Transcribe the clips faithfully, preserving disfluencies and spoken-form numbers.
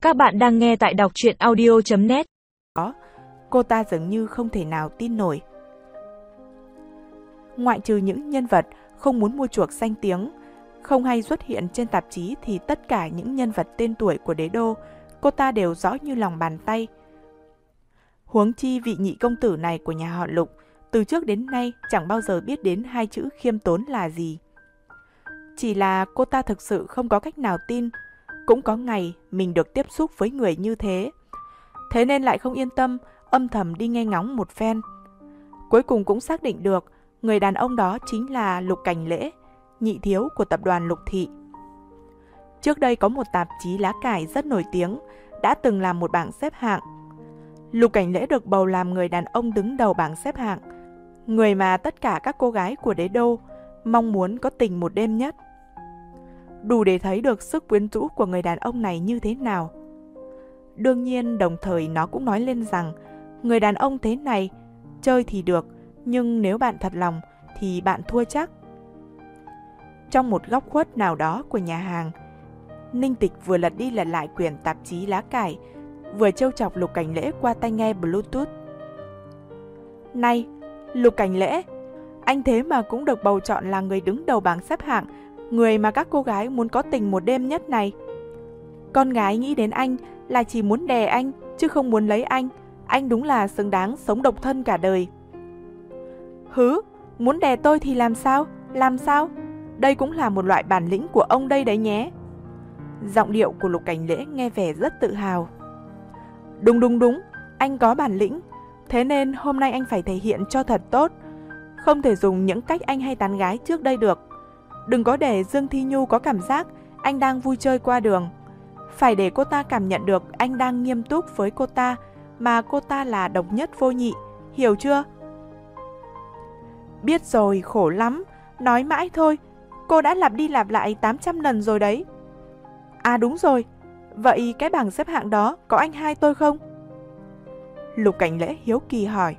Các bạn đang nghe tại đọc truyện audio chấm net. Cô ta dường như không thể nào tin nổi. Ngoại trừ những nhân vật không muốn mua chuộc danh tiếng, không hay xuất hiện trên tạp chí, thì tất cả những nhân vật tên tuổi của đế đô, cô ta đều rõ như lòng bàn tay. Huống chi vị nhị công tử này của nhà họ Lục, từ trước đến nay chẳng bao giờ biết đến hai chữ khiêm tốn là gì. Chỉ là cô ta thực sự không có cách nào tin, cũng có ngày mình được tiếp xúc với người như thế. Thế nên lại không yên tâm, âm thầm đi nghe ngóng một phen. Cuối cùng cũng xác định được người đàn ông đó chính là Lục Cảnh Lễ, nhị thiếu của tập đoàn Lục Thị. Trước đây có một tạp chí lá cải rất nổi tiếng, đã từng làm một bảng xếp hạng. Lục Cảnh Lễ được bầu làm người đàn ông đứng đầu bảng xếp hạng, người mà tất cả các cô gái của đế đô mong muốn có tình một đêm nhất. Đủ để thấy được sức quyến rũ của người đàn ông này như thế nào. Đương nhiên đồng thời nó cũng nói lên rằng người đàn ông thế này chơi thì được, nhưng nếu bạn thật lòng thì bạn thua chắc. Trong một góc khuất nào đó của nhà hàng, Ninh Tịch vừa lật đi lật lại quyển tạp chí lá cải, vừa trêu chọc Lục Cảnh Lễ qua tai nghe Bluetooth. Này, Lục Cảnh Lễ, anh thế mà cũng được bầu chọn là người đứng đầu bảng xếp hạng, người mà các cô gái muốn có tình một đêm nhất này. Con gái nghĩ đến anh là chỉ muốn đè anh, chứ không muốn lấy anh. Anh đúng là xứng đáng sống độc thân cả đời. Hứ, muốn đè tôi thì làm sao? Làm sao? Đây cũng là một loại bản lĩnh của ông đây đấy nhé. Giọng điệu của Lục Cảnh Lễ nghe vẻ rất tự hào. Đúng đúng đúng, anh có bản lĩnh. Thế nên hôm nay anh phải thể hiện cho thật tốt. Không thể dùng những cách anh hay tán gái trước đây được. Đừng có để Dương Thi Nhu có cảm giác anh đang vui chơi qua đường. Phải để cô ta cảm nhận được anh đang nghiêm túc với cô ta, mà cô ta là độc nhất vô nhị, hiểu chưa? Biết rồi, khổ lắm, nói mãi thôi, cô đã lặp đi lặp lại tám trăm lần rồi đấy. À đúng rồi, vậy cái bảng xếp hạng đó có anh hai tôi không? Lục Cảnh Lễ hiếu kỳ hỏi.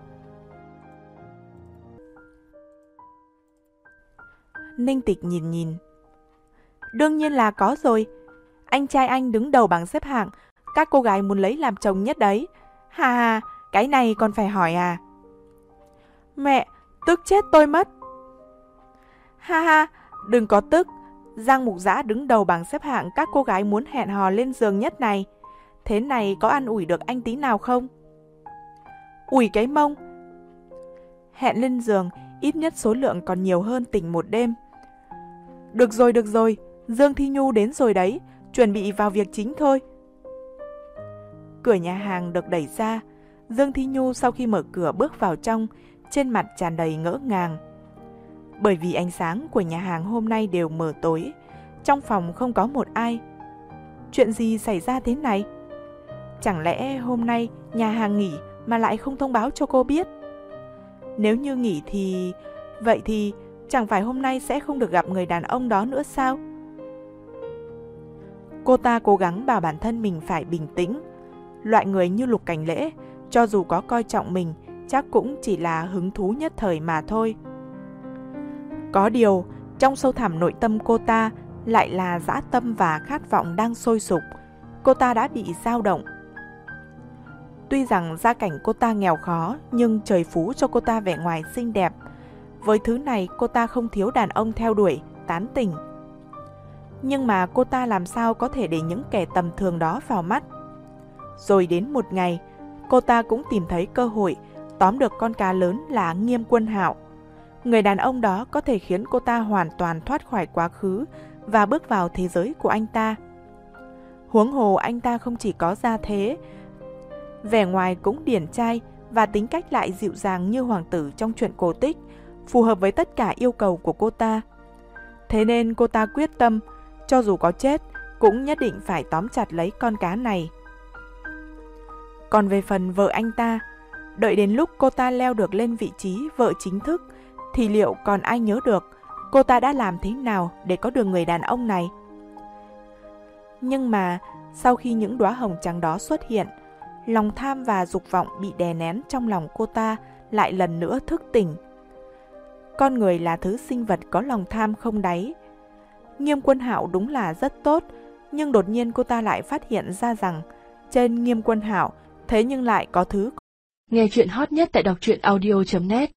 Ninh Tịch nhìn nhìn. Đương nhiên là có rồi. Anh trai anh đứng đầu bảng xếp hạng, các cô gái muốn lấy làm chồng nhất đấy. Hà hà, cái này còn phải hỏi à? Mẹ, tức chết tôi mất. Ha ha, đừng có tức. Giang Mục Dã đứng đầu bảng xếp hạng các cô gái muốn hẹn hò lên giường nhất này. Thế này có ăn ủi được anh tí nào không? Ủi cái mông. Hẹn lên giường, ít nhất số lượng còn nhiều hơn tình một đêm. Được rồi, được rồi, Dương Thi Nhu đến rồi đấy, chuẩn bị vào việc chính thôi. Cửa nhà hàng được đẩy ra, Dương Thi Nhu sau khi mở cửa bước vào trong, trên mặt tràn đầy ngỡ ngàng. Bởi vì ánh sáng của nhà hàng hôm nay đều mờ tối, trong phòng không có một ai. Chuyện gì xảy ra thế này? Chẳng lẽ hôm nay nhà hàng nghỉ mà lại không thông báo cho cô biết? Nếu như nghỉ thì... Vậy thì chẳng phải hôm nay sẽ không được gặp người đàn ông đó nữa sao? Cô ta cố gắng bảo bản thân mình phải bình tĩnh. Loại người như Lục Cảnh Lễ, cho dù có coi trọng mình, chắc cũng chỉ là hứng thú nhất thời mà thôi. Có điều, trong sâu thẳm nội tâm cô ta lại là dã tâm và khát vọng đang sôi sục. Cô ta đã bị dao động. Tuy rằng gia cảnh cô ta nghèo khó, nhưng trời phú cho cô ta vẻ ngoài xinh đẹp. Với thứ này cô ta không thiếu đàn ông theo đuổi, tán tỉnh. Nhưng mà cô ta làm sao có thể để những kẻ tầm thường đó vào mắt? Rồi đến một ngày, cô ta cũng tìm thấy cơ hội tóm được con cá lớn là Nghiêm Quân Hạo. Người đàn ông đó có thể khiến cô ta hoàn toàn thoát khỏi quá khứ và bước vào thế giới của anh ta. Huống hồ anh ta không chỉ có gia thế, vẻ ngoài cũng điển trai và tính cách lại dịu dàng như hoàng tử trong truyện cổ tích, phù hợp với tất cả yêu cầu của cô ta. Thế nên cô ta quyết tâm, cho dù có chết, cũng nhất định phải tóm chặt lấy con cá này. Còn về phần vợ anh ta, đợi đến lúc cô ta leo được lên vị trí vợ chính thức, thì liệu còn ai nhớ được cô ta đã làm thế nào để có được người đàn ông này? Nhưng mà sau khi những đóa hồng trắng đó xuất hiện, lòng tham và dục vọng bị đè nén trong lòng cô ta lại lần nữa thức tỉnh. Con người là thứ sinh vật có lòng tham không đáy. Nghiêm Quân Hạo đúng là rất tốt, nhưng đột nhiên cô ta lại phát hiện ra rằng trên Nghiêm Quân Hảo, thế nhưng lại có thứ. Nghe chuyện hot nhất tại đọc truyện audio chấm net